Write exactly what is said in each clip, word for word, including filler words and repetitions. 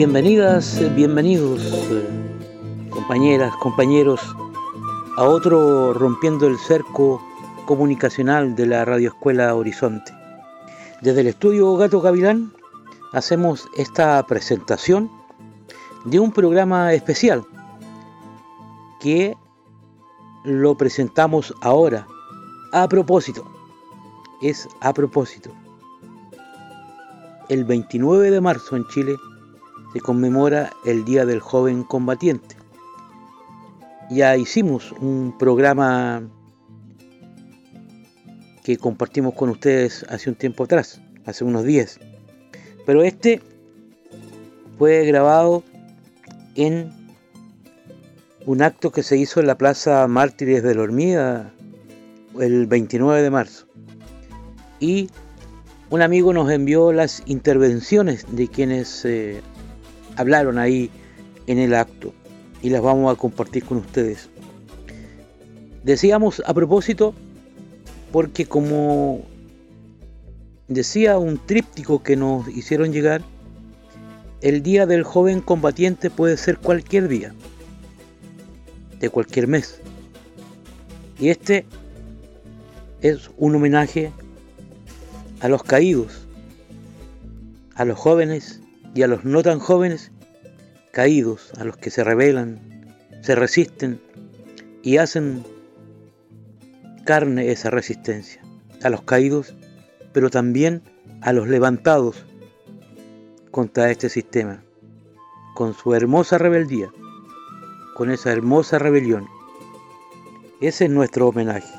Bienvenidas, bienvenidos, eh, compañeras, compañeros, a otro Rompiendo el Cerco comunicacional de la Radioescuela Horizonte. Desde el estudio Gato Gavilán hacemos esta presentación de un programa especial que lo presentamos ahora a propósito. Es a propósito. El veintinueve de marzo en Chile se conmemora el Día del Joven Combatiente. Ya hicimos un programa que compartimos con ustedes hace un tiempo atrás, hace unos días. Pero este fue grabado en un acto que se hizo en la Plaza Mártires de la Hormiga el veintinueve de marzo. Y un amigo nos envió las intervenciones de quienes eh, hablaron ahí en el acto y las vamos a compartir con ustedes. Decíamos a propósito porque, como decía un tríptico que nos hicieron llegar, el Día del Joven Combatiente puede ser cualquier día, de cualquier mes. Y este es un homenaje a los caídos, a los jóvenes y a los no tan jóvenes caídos, a los que se rebelan, se resisten y hacen carne esa resistencia, a los caídos, pero también a los levantados contra este sistema, con su hermosa rebeldía, con esa hermosa rebelión. Ese es nuestro homenaje.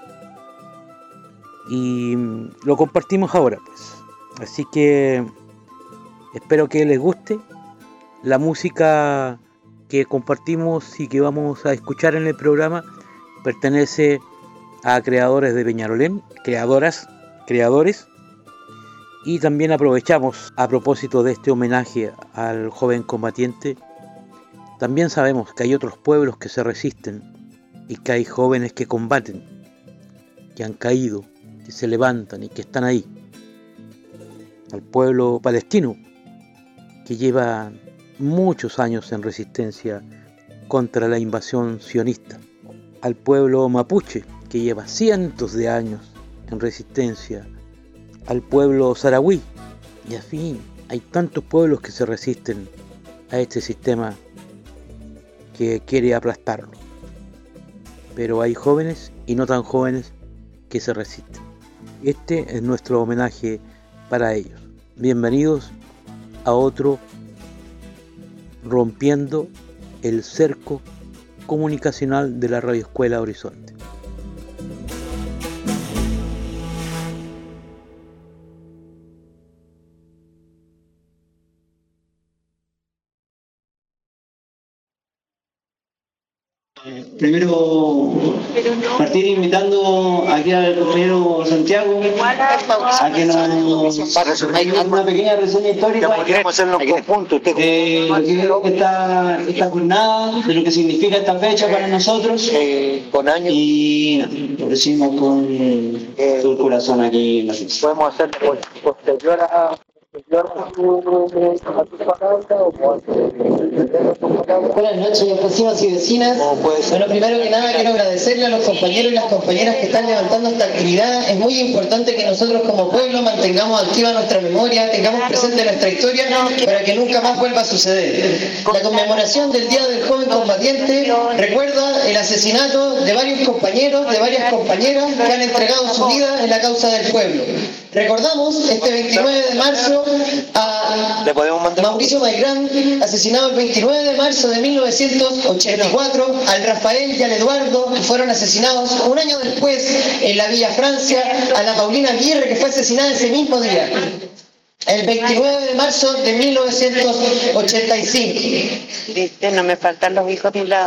Y lo compartimos ahora, pues. Así que espero que les guste. La música que compartimos y que vamos a escuchar en el programa pertenece a creadores de Peñalolén, creadoras, creadores. Y también aprovechamos, a propósito de este homenaje al joven combatiente, también sabemos que hay otros pueblos que se resisten y que hay jóvenes que combaten, que han caído, que se levantan y que están ahí. Al pueblo palestino, que lleva muchos años en resistencia contra la invasión sionista. Al pueblo mapuche, que lleva cientos de años en resistencia. Al pueblo saharaui. Y en fin, hay tantos pueblos que se resisten a este sistema que quiere aplastarlo. Pero hay jóvenes y no tan jóvenes que se resisten. Este es nuestro homenaje para ellos. Bienvenidos a otro Rompiendo el Cerco comunicacional de la Radioescuela Horizonte. Primero, partir invitando aquí al compañero Santiago a que nos haga una pequeña reseña histórica queremos hacerlo en conjunto de lo que es esta, esta jornada, de lo que significa esta fecha para nosotros, eh, con años, y lo decimos con eh, todo el corazón aquí. Podemos hacer posterior a Buenas noches, vecinos y vecinas. Bueno, primero que nada quiero agradecerle a los compañeros y las compañeras que están levantando esta actividad. Es muy importante que nosotros como pueblo mantengamos activa nuestra memoria, tengamos presente nuestra historia para que nunca más vuelva a suceder. La conmemoración del Día del Joven Combatiente recuerda el asesinato de varios compañeros, de varias compañeras que han entregado su vida en la causa del pueblo. Recordamos este veintinueve de marzo a Mauricio Maigrán, asesinado el veintinueve de marzo de mil novecientos ochenta y cuatro, al Rafael y al Eduardo, que fueron asesinados un año después en la Villa Francia, a la Paulina Aguirre, que fue asesinada ese mismo día, el veintinueve de marzo de mil novecientos ochenta y cinco. Viste, no me faltan los hijos a mi lado.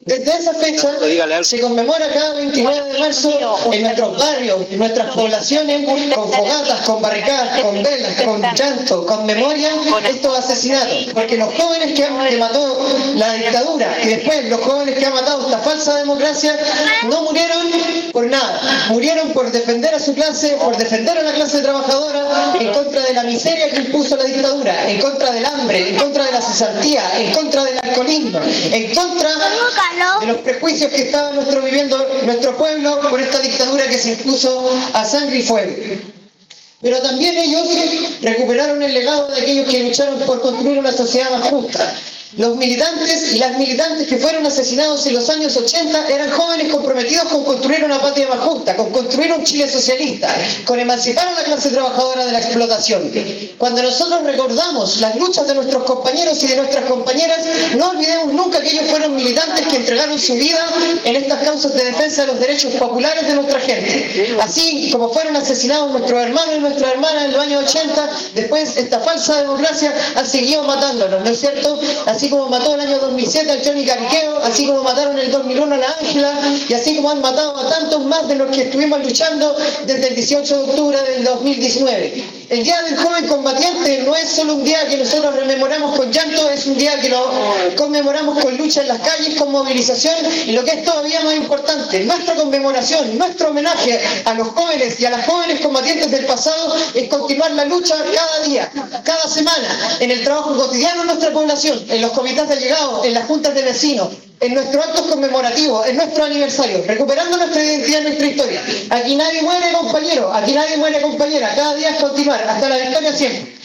Desde esa fecha se conmemora cada veintinueve de marzo en nuestros barrios, en nuestras poblaciones, con fogatas, con barricadas, con velas, con llanto, con memoria, estos asesinatos. Porque los jóvenes que, han, que mató la dictadura y después los jóvenes que han matado esta falsa democracia no murieron por nada. Murieron por defender a su clase, por defender a la clase trabajadora en contra de la miseria que impuso la dictadura, en contra del hambre, en contra de la cesantía, en contra del alcoholismo, en contra de los prejuicios que estaba nuestro viviendo nuestro pueblo por esta dictadura que se impuso a sangre y fuego. Pero también ellos recuperaron el legado de aquellos que lucharon por construir una sociedad más justa. Los militantes y las militantes que fueron asesinados en los años ochenta eran jóvenes comprometidos con construir una patria más justa, con construir un Chile socialista, con emancipar a la clase trabajadora de la explotación. Cuando nosotros recordamos las luchas de nuestros compañeros y de nuestras compañeras, no olvidemos nunca que ellos fueron militantes que entregaron su vida en estas causas de defensa de los derechos populares de nuestra gente. Así como fueron asesinados nuestros hermanos y nuestras hermanas en los años ochenta, después esta falsa democracia ha seguido matándonos, ¿no es cierto? Así como mató el año dos mil siete al Johnny Cariqueo, así como mataron el dos mil uno a la Ángela, y así como han matado a tantos más de los que estuvimos luchando desde el dieciocho de octubre del dos mil diecinueve. El Día del Joven Combatiente no es solo un día que nosotros rememoramos con llanto, es un día que lo conmemoramos con lucha en las calles, con movilización, y lo que es todavía más importante, nuestra conmemoración, nuestro homenaje a los jóvenes y a las jóvenes combatientes del pasado es continuar la lucha cada día, cada semana, en el trabajo cotidiano de nuestra población, en los comités de allegados, en las juntas de vecinos, en nuestros actos conmemorativos, en nuestro aniversario, recuperando nuestra identidad, nuestra historia. Aquí nadie muere, compañero, aquí nadie muere, compañera, cada día es continuar, hasta la victoria siempre.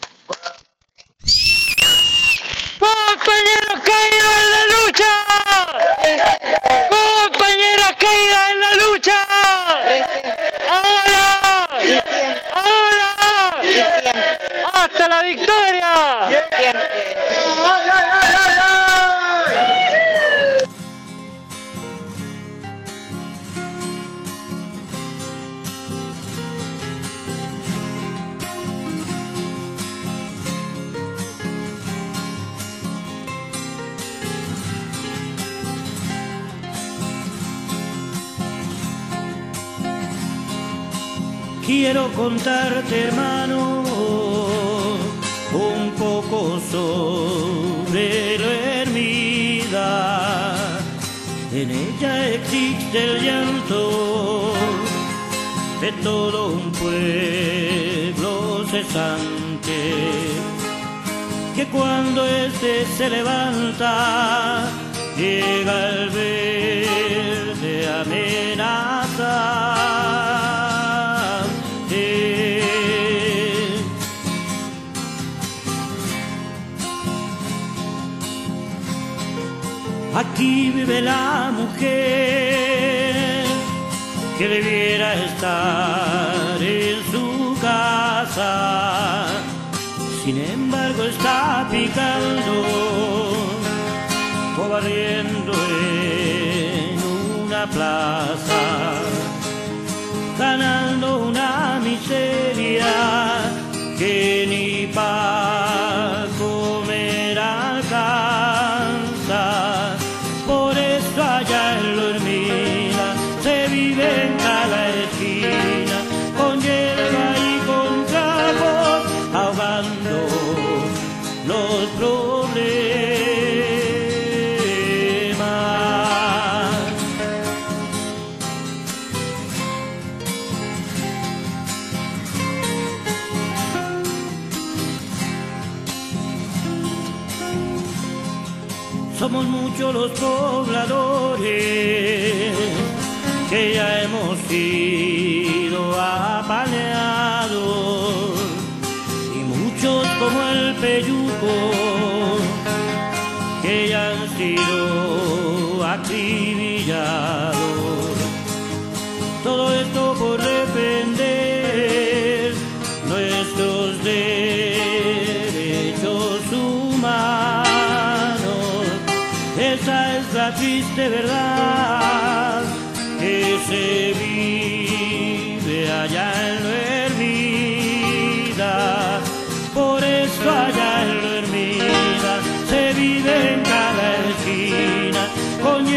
¡Compañeros caídos en la lucha! ¡Compañeras caídas en la lucha! ¡Ahora! ¡Ahora! ¡Hasta la victoria! Quiero contarte, hermano, un poco sobre lo Hermida. En ella existe el llanto de todo un pueblo cesante, que cuando éste se levanta llega el verde amenaza. Aquí vive la mujer que debiera estar en su casa, sin embargo está picando o barriendo en una plaza, ganando una miseria que ni pa' comer alcanza. Por eso allá en lo Hermida se vive en cada esquina, con hierba y con trapos, ahogando los problemas. Somos muchos los pobladores que ya hemos sido apaleados, y muchos como el Peyuco que ya han sido acribillados. Todo esto por defender nuestros derechos humanos. Esa es la triste verdad que se vive allá en lo Hermida. Por eso allá en lo Hermida se vive en cada esquina con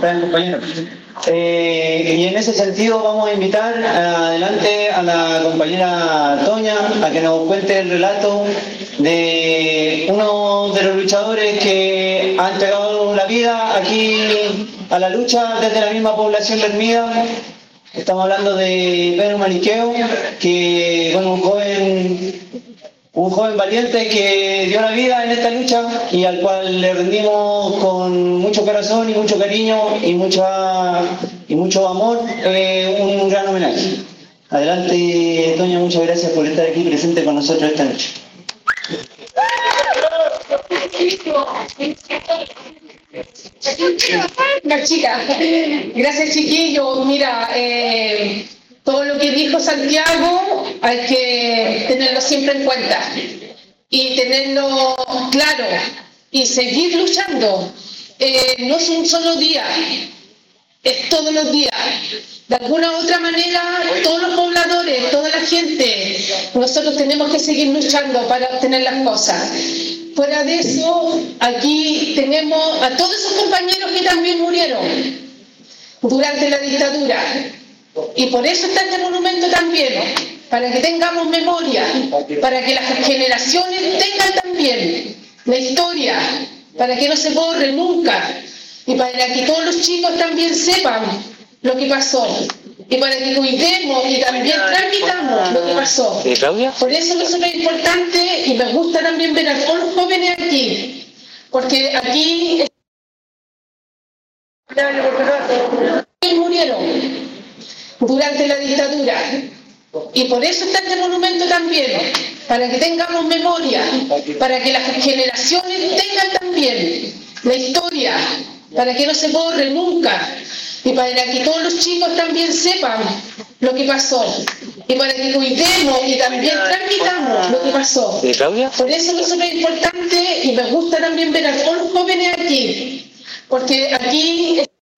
compañeros, compañeros. Eh, y en ese sentido vamos a invitar adelante a la compañera Toña a que nos cuente el relato de uno de los luchadores que ha entregado la vida aquí a la lucha desde la misma población de Hermida. Estamos hablando de Pedro Maniqueo, que bueno, un joven, un joven valiente que dio la vida en esta lucha y al cual le rendimos con mucho corazón y mucho cariño y mucha y mucho amor eh, un gran homenaje. Adelante, Toña, muchas gracias por estar aquí presente con nosotros esta noche. Una chica. Gracias, chiquillos. Mira, eh, todo lo que dijo Santiago hay que tenerlo siempre en cuenta y tenerlo claro y seguir luchando. Eh, no es un solo día, es todos los días. De alguna u otra manera, todos los pobladores, toda la gente, nosotros tenemos que seguir luchando para obtener las cosas. Fuera de eso, aquí tenemos a todos esos compañeros que también murieron durante la dictadura. Y por eso está este monumento también, para que tengamos memoria, para que las generaciones tengan también la historia, para que no se borre nunca, y para que todos los chicos también sepan lo que pasó, y para que cuidemos y también transmitamos lo que pasó. Por eso nosotros es importante, y me gusta también ver a todos los jóvenes aquí, porque aquí murieron durante la dictadura. Y por eso está este monumento también, para que tengamos memoria, para que las generaciones tengan también la historia, para que no se borre nunca, y para que todos los chicos también sepan lo que pasó, y para que cuidemos y también transmitamos lo que pasó. Por eso nosotros es importante, y me gusta también ver a todos los jóvenes aquí, porque aquí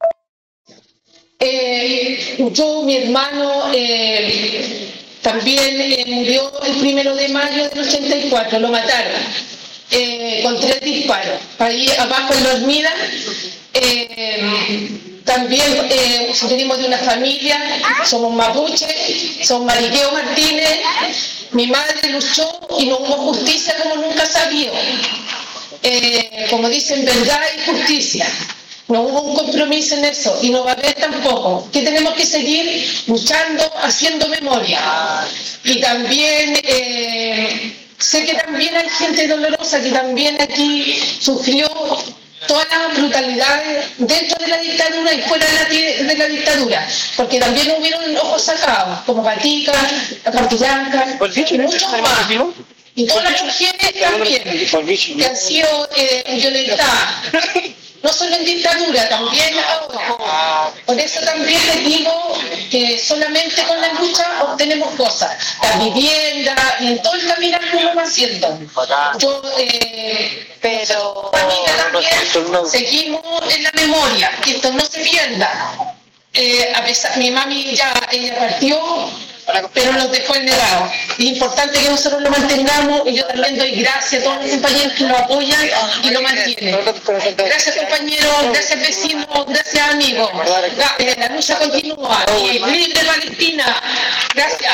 eh, yo, mi hermano, eh, también eh, murió el primero de mayo del ochenta y cuatro, lo mataron eh, con tres disparos, ahí abajo en la Hermida. Eh, también eh, venimos de una familia, somos mapuche, somos Mariqueo Martínez. Mi madre luchó y no hubo justicia como nunca se vio. Eh, como dicen, verdad y justicia. No hubo un compromiso en eso y no va a haber tampoco. Que tenemos que seguir luchando, haciendo memoria. Y también eh, sé que también hay gente dolorosa que también aquí sufrió todas las brutalidades dentro de la dictadura y fuera de la, de la dictadura, porque también hubieron ojos sacados, como Patica, la Partullanca, y muchos más. Y todas las mujeres también, que han sido eh, violentadas, no solo en dictadura, también ahora. Por eso también les digo que solamente con la lucha obtenemos cosas, la vivienda y en todo el caminar que uno va haciendo. Yo, eh, pero también seguimos en la memoria, que esto no se pierda. Eh, a pesar, mi mami ya ella partió, pero nos dejó el legado. Es importante que nosotros lo mantengamos y yo también doy gracias a todos los compañeros que lo apoyan y lo mantienen. Gracias compañeros, gracias vecinos, gracias amigos. La, eh, la lucha continúa y libre Palestina. Gracias.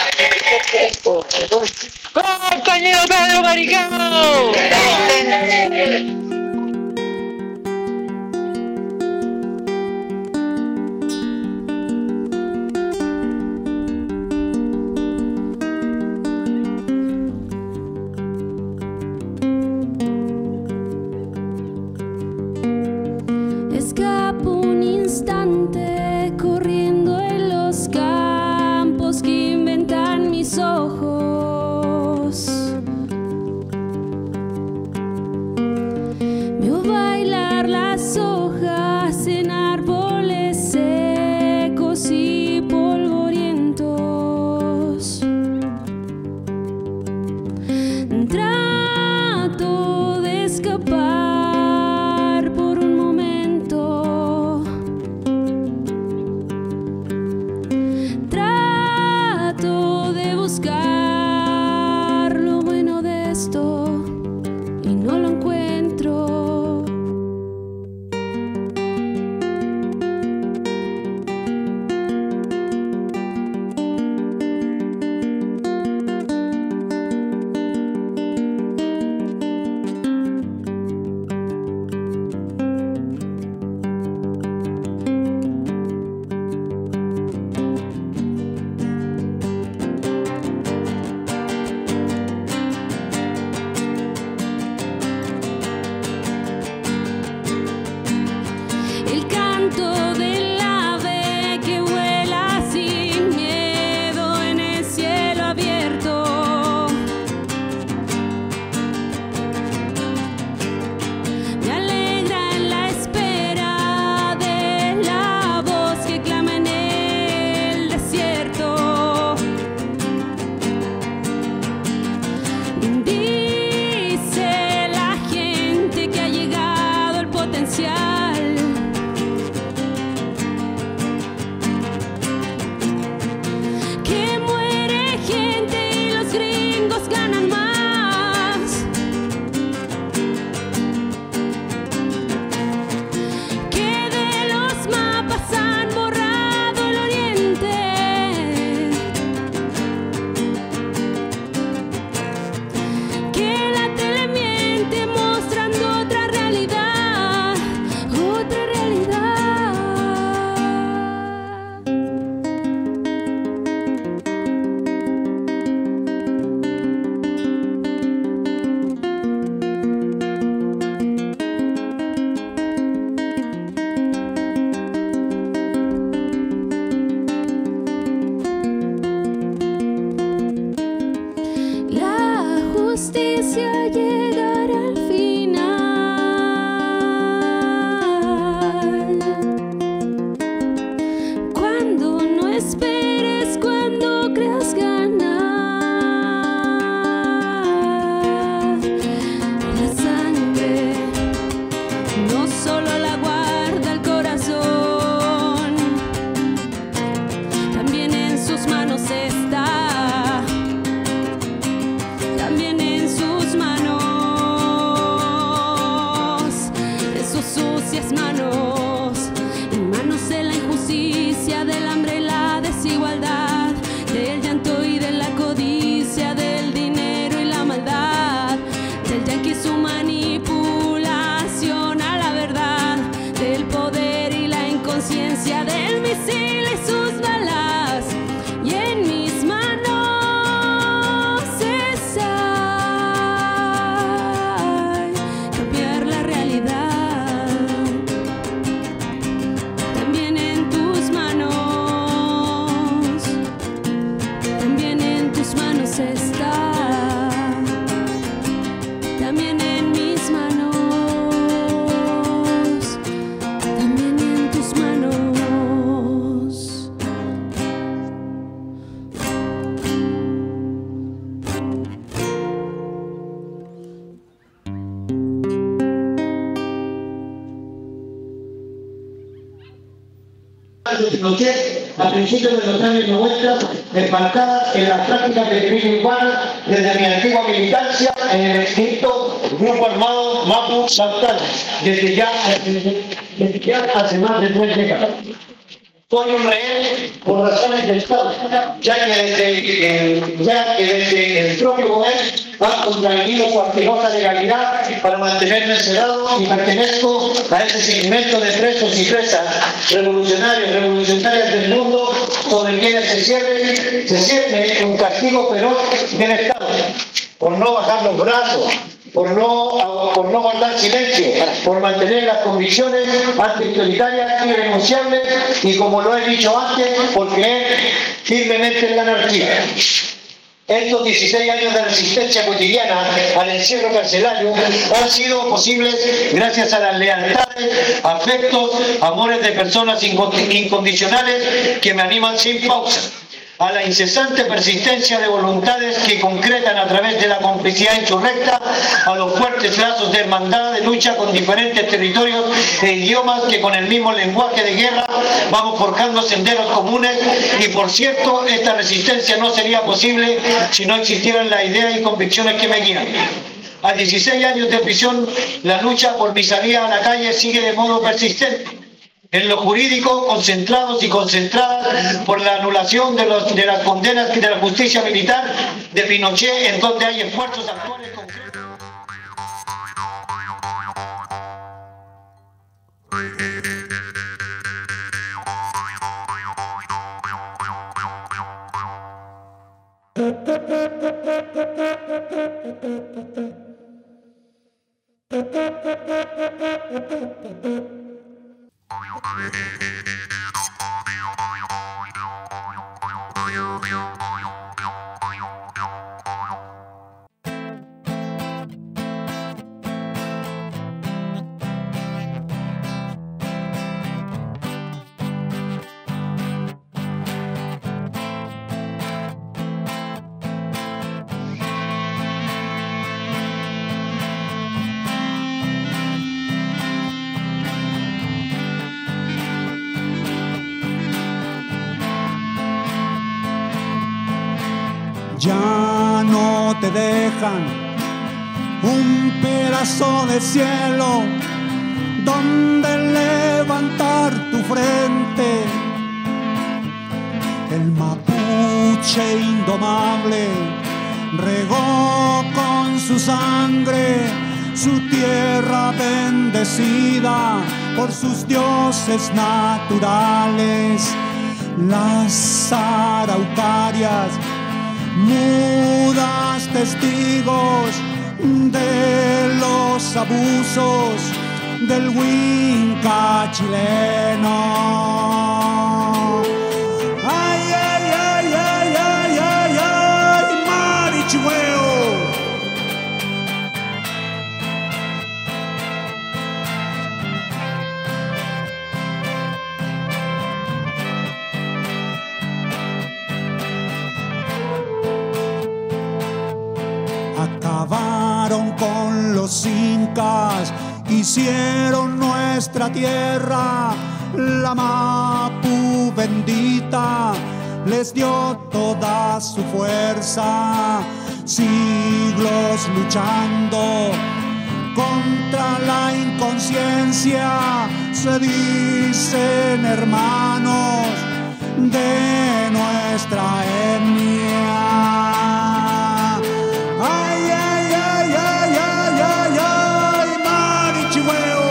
Compañero Pedro Maricano. Corriendo en los campos que inventan mis ojos, veo bailar las hojas en árboles secos y polvorientos. Trato de escapar por un momento. Trato de buscar justicia llegará al final. Cuando no esperes, cuando creas ganar. La sangre no solo la guarda el corazón, también en sus manos está, también en sus manos, en sus sucias manos, en manos de la injusticia, del hambre y la desigualdad, del llanto y de la codicia, del dinero y la maldad, del yanqui y su manipulación a la verdad, del poder y la inconsciencia, del misil y sus balas. Y en mis manos está cambiar la realidad. También en tus manos, también en tus manos está, también en mis manos, también en tus manos. Pinochet, a principios de los años noventa, desmarcada en las prácticas de crimen urbana desde mi antigua militancia en el extinto grupo armado Mapu Saltal, desde ya, desde ya hace más de tres décadas. Soy un rehén por razones del Estado, ya que desde, eh, ya que desde el propio gobierno han contravenido su asquerosa legalidad para mantenerme encerrado y pertenezco a ese segmento de presos y presas revolucionarios, revolucionarias del mundo, sobre quienes se cierne, se cierne un castigo feroz del Estado, por no bajar los brazos, por no, por no guardar silencio, por mantener las convicciones antiautoritarias irrenunciables y, como lo he dicho antes, por creer firmemente en la anarquía. Estos dieciséis años de resistencia cotidiana al encierro carcelario han sido posibles gracias a las lealtades, afectos, amores de personas incondicionales que me animan sin pausa, a la incesante persistencia de voluntades que concretan a través de la complicidad insurrecta, a los fuertes lazos de hermandad de lucha con diferentes territorios e idiomas que con el mismo lenguaje de guerra vamos forjando senderos comunes. Y por cierto, esta resistencia no sería posible si no existieran las ideas y convicciones que me guían. A dieciséis años de prisión, la lucha por mi salida a la calle sigue de modo persistente. En lo jurídico, concentrados y concentradas por la anulación de, los, de las condenas de la justicia militar de Pinochet, en donde hay esfuerzos actuales concretos. Ya no te dejan un pedazo de cielo donde levantar tu frente. El mapuche indomable regó con su sangre su tierra bendecida por sus dioses naturales. Las araucarias, mudas testigos de los abusos del Huinca chileno. Ay, ay, ay, ay, ay, ay, ay, Marichueo. con los incas, hicieron nuestra tierra, la Mapu bendita les dio toda su fuerza, siglos luchando contra la inconsciencia, se dicen hermanos de nuestra etnia. Ay, ay, ay, ay, ay, ay, ay, Marichihueo.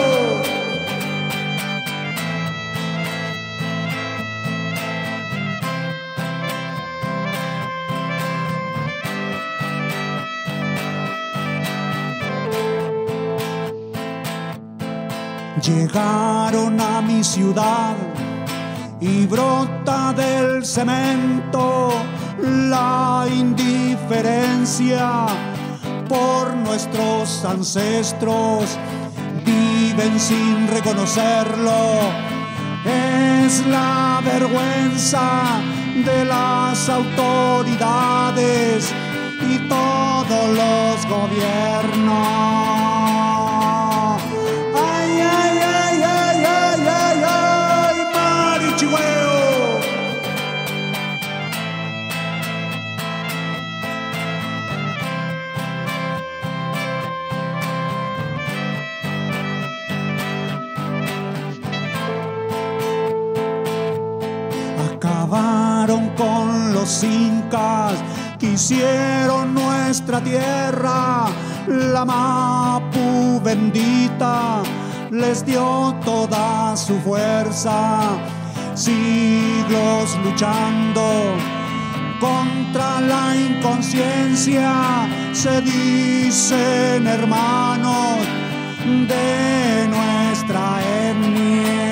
Llegaron a mi ciudad y brota del cemento la indiferencia por nuestros ancestros. Viven sin reconocerlo, es la vergüenza de las autoridades y todos los gobiernos. Acabaron con los incas, quisieron nuestra tierra, la Mapu bendita les dio toda su fuerza, siglos luchando contra la inconsciencia, se dicen hermanos de nuestra etnia.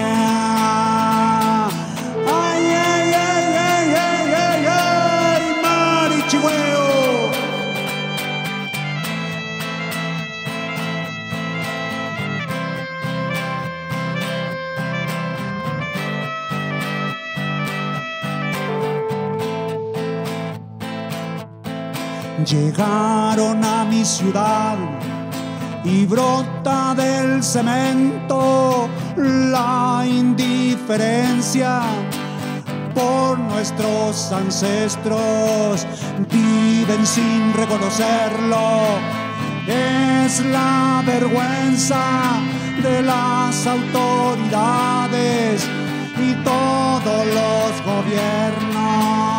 Llegaron a mi ciudad y brota del cemento la indiferencia por nuestros ancestros. Viven sin reconocerlo, es la vergüenza de las autoridades y todos los gobiernos.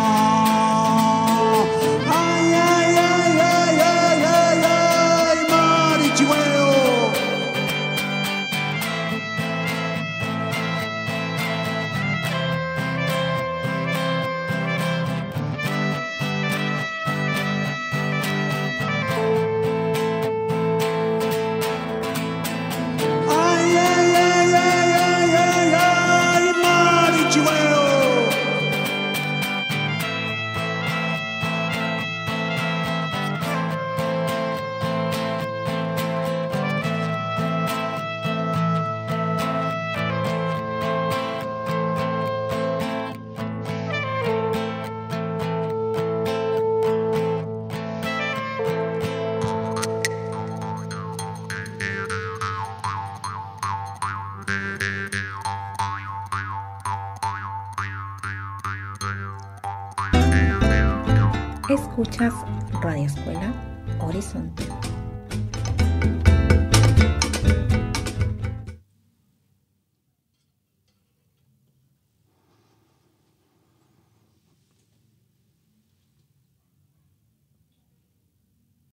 Escuchas Radio Escuela Horizonte.